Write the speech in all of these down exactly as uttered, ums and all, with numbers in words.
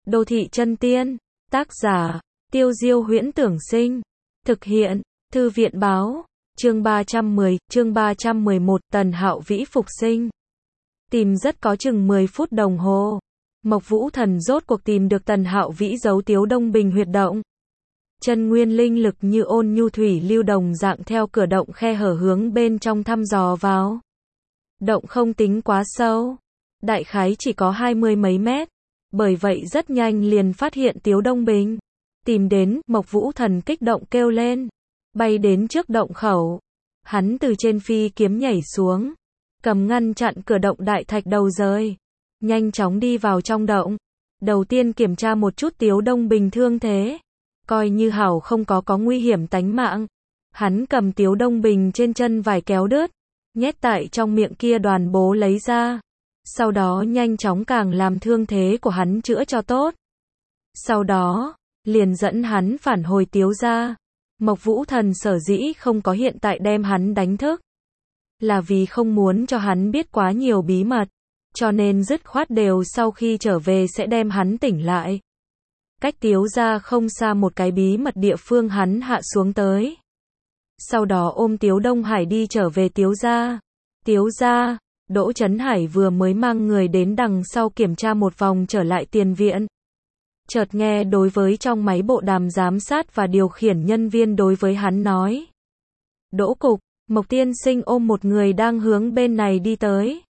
Đô thị chân tiên, tác giả, Tiêu Diêu Huyễn Tưởng Sinh, thực hiện, Thư viện báo, chương ba trăm mười, chương ba trăm mười một, Tần Hạo Vĩ phục sinh. Tìm rất có chừng mười phút đồng hồ. Mộc Vũ Thần rốt cuộc tìm được Tần Hạo Vĩ giấu Tiếu Đông Bình huyệt động. Chân nguyên linh lực như ôn nhu thủy lưu đồng dạng theo cửa động khe hở hướng bên trong thăm dò vào. Động không tính quá sâu, đại khái chỉ có hai mươi mấy mét, bởi vậy rất nhanh liền phát hiện Tiếu Đông Bình. Tìm đến, Mộc Vũ Thần kích động kêu lên, bay đến trước động khẩu. Hắn từ trên phi kiếm nhảy xuống, cầm ngăn chặn cửa động đại thạch đầu rơi, nhanh chóng đi vào trong động. Đầu tiên kiểm tra một chút Tiếu Đông Bình thương thế, coi như hảo không có có nguy hiểm tánh mạng. Hắn cầm Tiếu Đông Bình trên chân vải kéo đứt, nhét tại trong miệng kia đoàn bố lấy ra. Sau đó nhanh chóng càng làm thương thế của hắn chữa cho tốt. Sau đó, liền dẫn hắn phản hồi Tiếu gia. Mộc Vũ Thần sở dĩ không có hiện tại đem hắn đánh thức, là vì không muốn cho hắn biết quá nhiều bí mật, cho nên dứt khoát đều sau khi trở về sẽ đem hắn tỉnh lại. Cách Tiếu gia không xa một cái bí mật địa phương hắn hạ xuống tới. Sau đó ôm Tiếu Đông Hải đi trở về Tiếu gia. Tiếu gia, Đỗ Chấn Hải vừa mới mang người đến đằng sau kiểm tra một vòng trở lại tiền viện. Chợt nghe đối với trong máy bộ đàm giám sát và điều khiển nhân viên đối với hắn nói. Đỗ cục, Mộc tiên sinh ôm một người đang hướng bên này đi tới.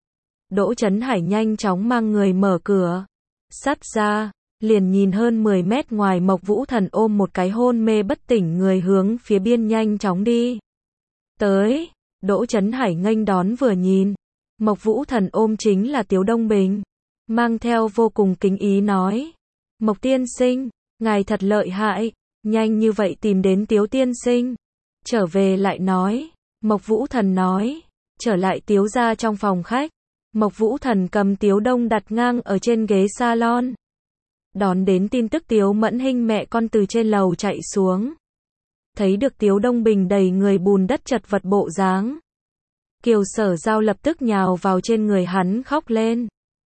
Đỗ Chấn Hải nhanh chóng mang người mở cửa sắt ra, liền nhìn hơn mười mét ngoài Mộc Vũ Thần ôm một cái hôn mê bất tỉnh người hướng phía biên nhanh chóng đi tới. Đỗ Chấn Hải nghênh đón vừa nhìn, Mộc Vũ Thần ôm chính là Tiếu Đông Bình, mang theo vô cùng kính ý nói. Mộc tiên sinh, ngài thật lợi hại, nhanh như vậy tìm đến Tiếu tiên sinh. Trở về lại nói, Mộc Vũ Thần nói, trở lại Tiếu gia trong phòng khách. Mộc Vũ Thần cầm Tiếu Đông đặt ngang ở trên ghế salon. Đón đến tin tức Tiếu Mẫn Hinh mẹ con từ trên lầu chạy xuống. Thấy được Tiếu Đông Bình đầy người bùn đất chật vật bộ dáng. Kiều Sở Giao lập tức nhào vào trên người hắn khóc lên.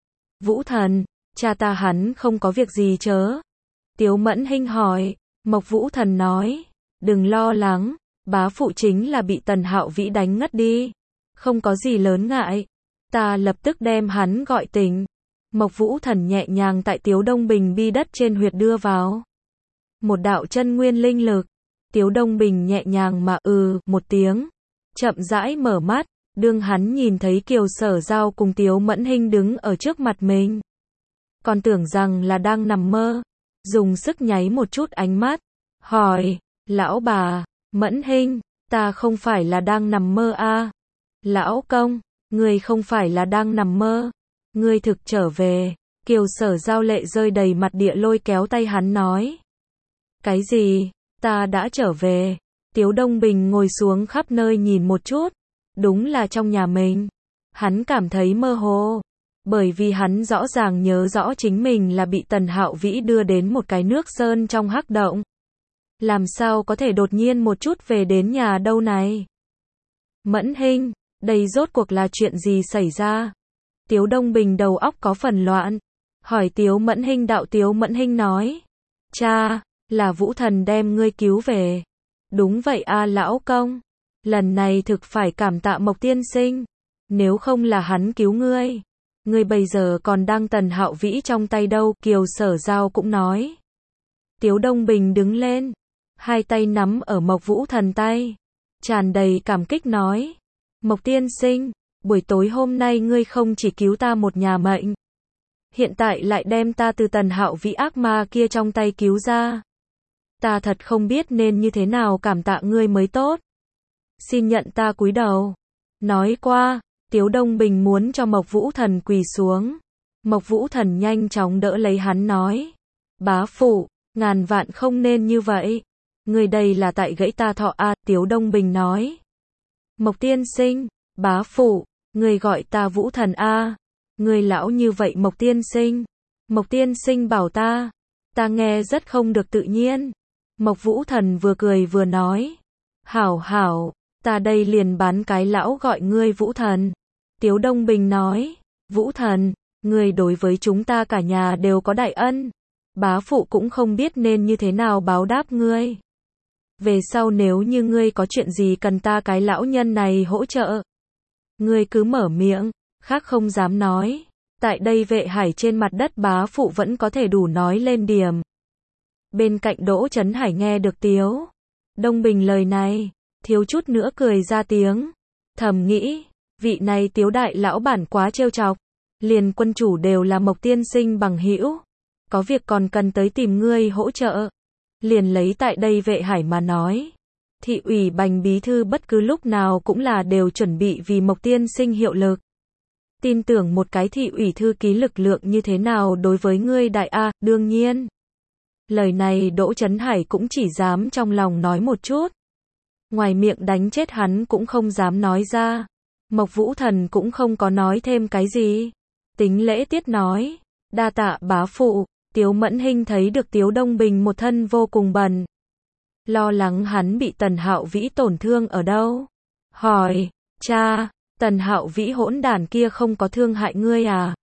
Vũ Thần, cha ta hắn không có việc gì chớ? Tiếu Mẫn Hinh hỏi. Mộc Vũ Thần nói, đừng lo lắng, bá phụ chính là bị Tần Hạo Vĩ đánh ngất đi. Không có gì lớn ngại, ta lập tức đem hắn gọi tỉnh. Mộc Vũ Thần nhẹ nhàng tại Tiếu Đông Bình bi đất trên huyệt đưa vào một đạo chân nguyên linh lực. Tiếu Đông Bình nhẹ nhàng mà ừ một tiếng, chậm rãi mở mắt. Đương hắn nhìn thấy Kiều Sở Giao cùng Tiếu Mẫn Hinh đứng ở trước mặt mình, còn tưởng rằng là đang nằm mơ, dùng sức nháy một chút ánh mắt, hỏi, lão bà, Mẫn Hinh, ta không phải là đang nằm mơ à? Lão công, ngươi không phải là đang nằm mơ, ngươi thực trở về. Kiều Sở Giao lệ rơi đầy mặt địa lôi kéo tay hắn nói. Cái gì, ta đã trở về? Tiếu Đông Bình ngồi xuống khắp nơi nhìn một chút. Đúng là trong nhà mình. Hắn cảm thấy mơ hồ, bởi vì hắn rõ ràng nhớ rõ chính mình là bị Tần Hạo Vĩ đưa đến một cái nước sơn trong hắc động. Làm sao có thể đột nhiên một chút về đến nhà đâu này? Mẫn Hinh, đây rốt cuộc là chuyện gì xảy ra? Tiếu Đông Bình đầu óc có phần loạn, hỏi Tiếu Mẫn Hinh. Đạo Tiếu Mẫn Hinh nói, cha, là Vũ Thần đem ngươi cứu về. Đúng vậy a lão công. Lần này thực phải cảm tạ Mộc tiên sinh, nếu không là hắn cứu ngươi, ngươi bây giờ còn đang Tần Hạo Vĩ trong tay đâu. Kiều Sở Giao cũng nói. Tiếu Đông Bình đứng lên, hai tay nắm ở Mộc Vũ Thần tay, tràn đầy cảm kích nói, Mộc tiên sinh, buổi tối hôm nay ngươi không chỉ cứu ta một nhà mệnh, hiện tại lại đem ta từ Tần Hạo Vĩ ác ma kia trong tay cứu ra. Ta thật không biết nên như thế nào cảm tạ ngươi mới tốt. Xin nhận ta cúi đầu. Nói qua, Tiếu Đông Bình muốn cho Mộc Vũ Thần quỳ xuống. Mộc Vũ Thần nhanh chóng đỡ lấy hắn nói, bá phụ, ngàn vạn không nên như vậy. Người đây là tại gãy ta thọ a. Tiếu Đông Bình nói. Mộc tiên sinh, bá phụ, người gọi ta Vũ Thần a. Người lão như vậy Mộc tiên sinh. Mộc tiên sinh bảo ta, ta nghe rất không được tự nhiên. Mộc Vũ Thần vừa cười vừa nói, hảo hảo, ta đây liền bán cái lão gọi ngươi Vũ Thần. Tiếu Đông Bình nói, Vũ Thần, ngươi đối với chúng ta cả nhà đều có đại ân, bá phụ cũng không biết nên như thế nào báo đáp ngươi. Về sau nếu như ngươi có chuyện gì cần ta cái lão nhân này hỗ trợ, ngươi cứ mở miệng, khác không dám nói. Tại đây Vệ Hải trên mặt đất bá phụ vẫn có thể đủ nói lên điểm. Bên cạnh Đỗ Chấn Hải nghe được Tiếu Đông Bình lời này, thiếu chút nữa cười ra tiếng. Thầm nghĩ, vị này Tiếu đại lão bản quá trêu chọc, liền quân chủ đều là Mộc tiên sinh bằng hữu, có việc còn cần tới tìm ngươi hỗ trợ. Liền lấy tại đây Vệ Hải mà nói, thị ủy Bành bí thư bất cứ lúc nào cũng là đều chuẩn bị vì Mộc tiên sinh hiệu lực. Tin tưởng một cái thị ủy thư ký lực lượng như thế nào đối với ngươi đại a, đương nhiên. Lời này Đỗ Chấn Hải cũng chỉ dám trong lòng nói một chút. Ngoài miệng đánh chết hắn cũng không dám nói ra. Mộc Vũ Thần cũng không có nói thêm cái gì. Tính lễ tiết nói, đa tạ bá phụ. Tiếu Mẫn Hinh thấy được Tiếu Đông Bình một thân vô cùng bần, lo lắng hắn bị Tần Hạo Vĩ tổn thương ở đâu. Hỏi, cha, Tần Hạo Vĩ hỗn đản kia không có thương hại ngươi à?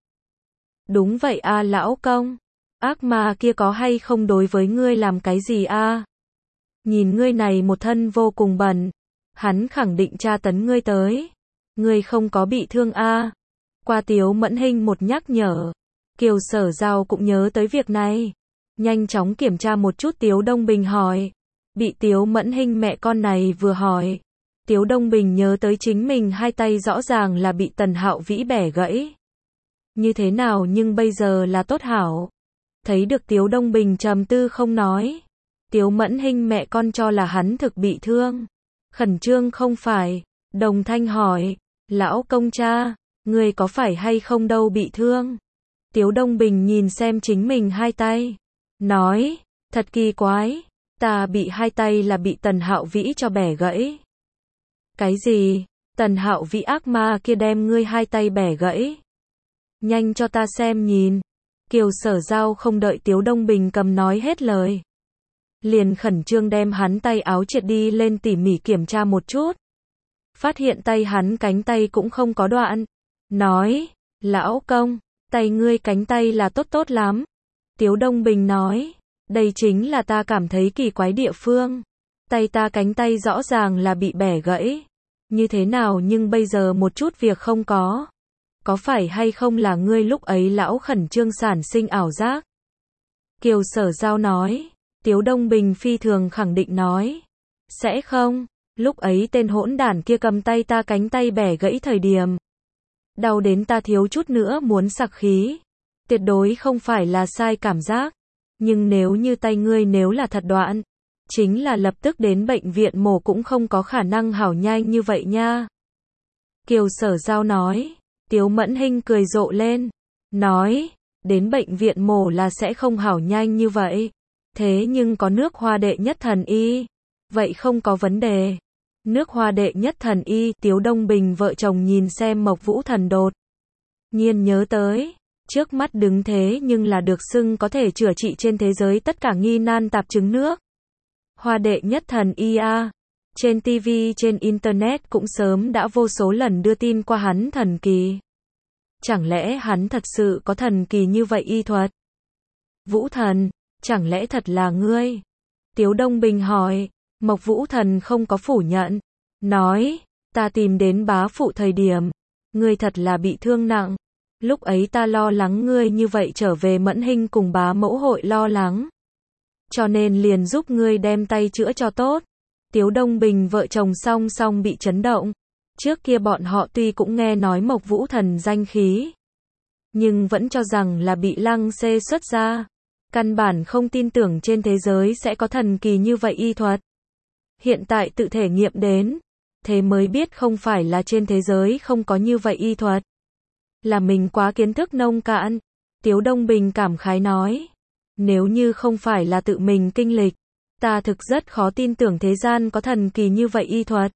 Đúng vậy a lão công, ác ma kia có hay không đối với ngươi làm cái gì a? Nhìn ngươi này một thân vô cùng bần, hắn khẳng định tra tấn ngươi tới. Ngươi không có bị thương a? Qua Tiếu Mẫn Hinh một nhắc nhở, Kiều Sở Giao cũng nhớ tới việc này. Nhanh chóng kiểm tra một chút Tiếu Đông Bình hỏi. Bị Tiếu Mẫn Hinh mẹ con này vừa hỏi, Tiếu Đông Bình nhớ tới chính mình hai tay rõ ràng là bị Tần Hạo Vĩ bẻ gãy. Như thế nào nhưng bây giờ là tốt hảo. Thấy được Tiếu Đông Bình trầm tư không nói, Tiếu Mẫn Hinh mẹ con cho là hắn thực bị thương. Khẩn trương không phải, đồng thanh hỏi, lão công cha, người có phải hay không đâu bị thương? Tiếu Đông Bình nhìn xem chính mình hai tay, nói, thật kỳ quái, ta bị hai tay là bị Tần Hạo Vĩ cho bẻ gãy. Cái gì? Tần Hạo Vĩ ác ma kia đem ngươi hai tay bẻ gãy? Nhanh cho ta xem nhìn. Kiều Sở Giao không đợi Tiếu Đông Bình cầm nói hết lời, liền khẩn trương đem hắn tay áo triệt đi lên tỉ mỉ kiểm tra một chút. Phát hiện tay hắn cánh tay cũng không có đoạn. Nói, lão công, tay ngươi cánh tay là tốt tốt lắm. Tiếu Đông Bình nói, đây chính là ta cảm thấy kỳ quái địa phương. Tay ta cánh tay rõ ràng là bị bẻ gãy. Như thế nào nhưng bây giờ một chút việc không có. Có phải hay không là ngươi lúc ấy lão khẩn trương sản sinh ảo giác? Kiều Sở Giao nói. Tiếu Đông Bình phi thường khẳng định nói, sẽ không, lúc ấy tên hỗn đản kia cầm tay ta cánh tay bẻ gãy thời điểm, đau đến ta thiếu chút nữa muốn sặc khí. Tuyệt đối không phải là sai cảm giác. Nhưng nếu như tay ngươi nếu là thật đoạn, chính là lập tức đến bệnh viện mổ cũng không có khả năng hảo nhanh như vậy nha. Kiều Sở Giao nói. Tiếu Mẫn Hinh cười rộ lên, nói, đến bệnh viện mổ là sẽ không hảo nhanh như vậy. Thế nhưng có nước Hoa đệ nhất thần y, vậy không có vấn đề. Nước Hoa đệ nhất thần y, Tiếu Đông Bình vợ chồng nhìn xem Mộc Vũ Thần đột nhiên nhớ tới, trước mắt đứng thế nhưng là được xưng có thể chữa trị trên thế giới tất cả nghi nan tạp chứng nước Hoa đệ nhất thần y a. Trên ti vi trên internet cũng sớm đã vô số lần đưa tin qua hắn thần kỳ. Chẳng lẽ hắn thật sự có thần kỳ như vậy y thuật? Vũ Thần, chẳng lẽ thật là ngươi? Tiếu Đông Bình hỏi. Mộc Vũ Thần không có phủ nhận, nói, ta tìm đến bá phụ thời điểm, ngươi thật là bị thương nặng. Lúc ấy ta lo lắng ngươi như vậy trở về Mẫn Hinh cùng bá mẫu hội lo lắng, cho nên liền giúp ngươi đem tay chữa cho tốt. Tiếu Đông Bình vợ chồng song song bị chấn động. Trước kia bọn họ tuy cũng nghe nói Mộc Vũ Thần danh khí, nhưng vẫn cho rằng là bị Lăng Xê xuất ra. Căn bản không tin tưởng trên thế giới sẽ có thần kỳ như vậy y thuật. Hiện tại tự thể nghiệm đến, thế mới biết không phải là trên thế giới không có như vậy y thuật. Là mình quá kiến thức nông cạn. Tiếu Đông Bình cảm khái nói, nếu như không phải là tự mình kinh lịch, ta thực rất khó tin tưởng thế gian có thần kỳ như vậy y thuật.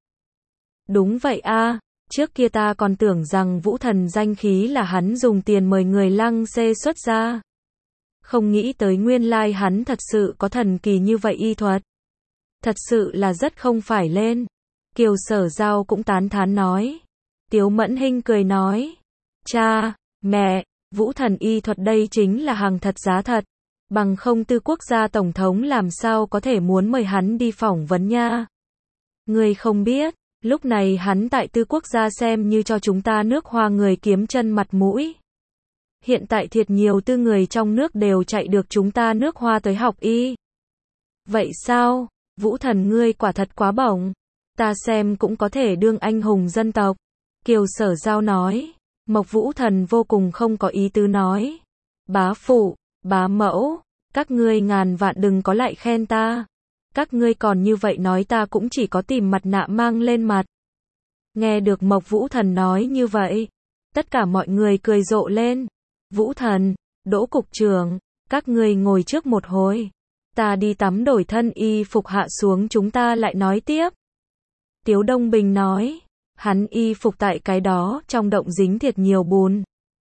Đúng vậy a, trước kia ta còn tưởng rằng Vũ Thần danh khí là hắn dùng tiền mời người Lăng Xê xuất ra. Không nghĩ tới nguyên lai hắn thật sự có thần kỳ như vậy y thuật. Thật sự là rất không phải lên. Kiều Sở Giao cũng tán thán nói. Tiếu Mẫn Hinh cười nói, cha, mẹ, Vũ Thần y thuật đây chính là hàng thật giá thật. Bằng không Tư quốc gia tổng thống làm sao có thể muốn mời hắn đi phỏng vấn nha. Ngươi không biết, lúc này hắn tại Tư quốc gia xem như cho chúng ta nước Hoa người kiếm chân mặt mũi. Hiện tại thiệt nhiều tư người trong nước đều chạy được chúng ta nước Hoa tới học y. Vậy sao, Vũ Thần ngươi quả thật quá bổng. Ta xem cũng có thể đương anh hùng dân tộc. Kiều Sở Giao nói. Mộc Vũ Thần vô cùng không có ý tứ nói. Bá phụ, bá mẫu, các ngươi ngàn vạn đừng có lại khen ta. Các ngươi còn như vậy nói ta cũng chỉ có tìm mặt nạ mang lên mặt. Nghe được Mộc Vũ Thần nói như vậy, tất cả mọi người cười rộ lên. Vũ Thần, Đỗ cục trưởng, các ngươi ngồi trước một hồi. Ta đi tắm đổi thân y phục hạ xuống chúng ta lại nói tiếp. Tiếu Đông Bình nói, hắn y phục tại cái đó trong động dính thiệt nhiều bùn.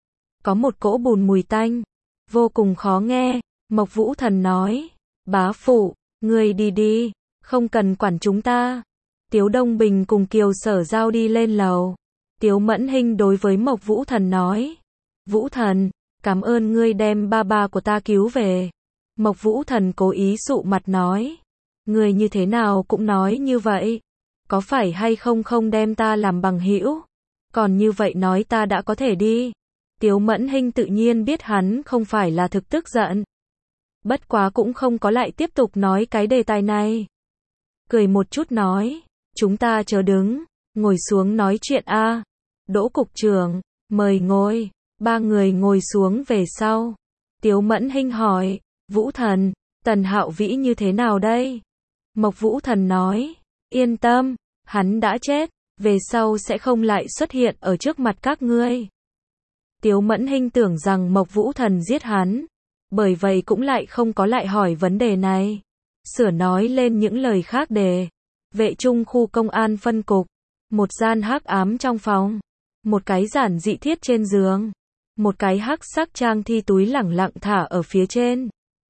Có một cỗ bùn mùi tanh, vô cùng khó nghe. Mộc Vũ Thần nói, bá phụ, ngươi đi đi, không cần quản chúng ta. Tiếu Đông Bình cùng Kiều Sở Giao đi lên lầu. Tiếu Mẫn Hinh đối với Mộc Vũ Thần nói, Vũ Thần, cảm ơn ngươi đem ba ba của ta cứu về. Mộc Vũ Thần cố ý sụ mặt nói, ngươi như thế nào cũng nói như vậy. Có phải hay không không đem ta làm bằng hữu? Còn như vậy nói ta đã có thể đi. Tiếu Mẫn Hinh tự nhiên biết hắn không phải là thực tức giận. Bất quá cũng không có lại tiếp tục nói cái đề tài này. Cười một chút nói, chúng ta chờ đứng, ngồi xuống nói chuyện a. Đỗ cục trưởng, mời ngồi. Ba người ngồi xuống về sau. Tiếu Mẫn Hinh hỏi, Vũ Thần, Tần Hạo Vĩ như thế nào đây? Mộc Vũ Thần nói, yên tâm, hắn đã chết, về sau sẽ không lại xuất hiện ở trước mặt các ngươi. Tiếu Mẫn Hinh tưởng rằng Mộc Vũ Thần giết hắn, bởi vậy cũng lại không có lại hỏi vấn đề này. Sửa nói lên những lời khác đề. Vệ Trung khu công an phân cục, một gian hắc ám trong phòng, một cái giản dị thiết trên giường, một cái hắc sắc trang thi túi lẳng lặng thả ở phía trên.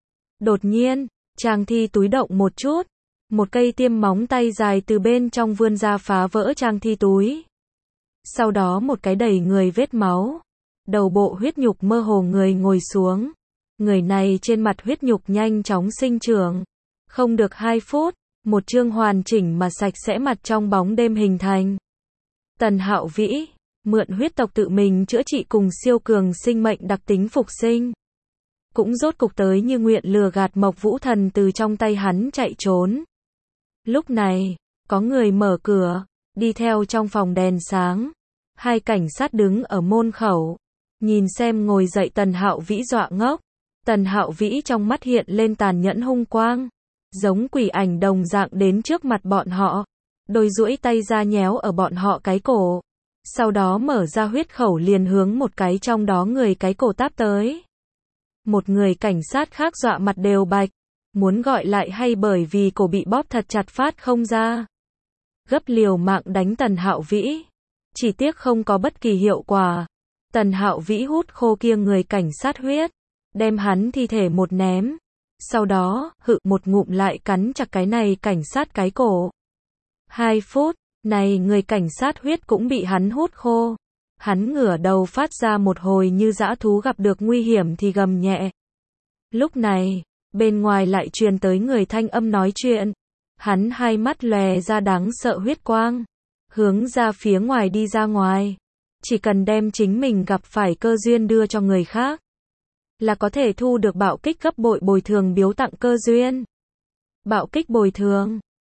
Đột nhiên, trang thi túi động một chút, một cây tiêm móng tay dài từ bên trong vươn ra phá vỡ trang thi túi. Sau đó một cái đầy người vết máu, đầu bộ huyết nhục mơ hồ người ngồi xuống. Người này trên mặt huyết nhục nhanh chóng sinh trưởng. Không được hai phút, một chương hoàn chỉnh mà sạch sẽ mặt trong bóng đêm hình thành. Tần Hạo Vĩ, mượn huyết tộc tự mình chữa trị cùng siêu cường sinh mệnh đặc tính phục sinh. Cũng rốt cục tới như nguyện lừa gạt Mộc Vũ Thần từ trong tay hắn chạy trốn. Lúc này, có người mở cửa, đi theo trong phòng đèn sáng. Hai cảnh sát đứng ở môn khẩu, nhìn xem ngồi dậy Tần Hạo Vĩ dọa ngốc. Tần Hạo Vĩ trong mắt hiện lên tàn nhẫn hung quang, giống quỷ ảnh đồng dạng đến trước mặt bọn họ, đôi duỗi tay ra nhéo ở bọn họ cái cổ, sau đó mở ra huyết khẩu liền hướng một cái trong đó người cái cổ táp tới. Một người cảnh sát khác dọa mặt đều bạch, muốn gọi lại hay bởi vì cổ bị bóp thật chặt phát không ra. Gấp liều mạng đánh Tần Hạo Vĩ, chỉ tiếc không có bất kỳ hiệu quả. Tần Hạo Vĩ hút khô kia người cảnh sát huyết, đem hắn thi thể một ném, sau đó, hự một ngụm lại cắn chặt cái này cảnh sát cái cổ. Hai phút, này người cảnh sát huyết cũng bị hắn hút khô. Hắn ngửa đầu phát ra một hồi như dã thú gặp được nguy hiểm thì gầm nhẹ. Lúc này, bên ngoài lại truyền tới người thanh âm nói chuyện. Hắn hai mắt lòe ra đáng sợ huyết quang, hướng ra phía ngoài đi ra ngoài. Chỉ cần đem chính mình gặp phải cơ duyên đưa cho người khác, là có thể thu được bạo kích gấp bội bồi thường biếu tặng cơ duyên. Bạo kích bồi thường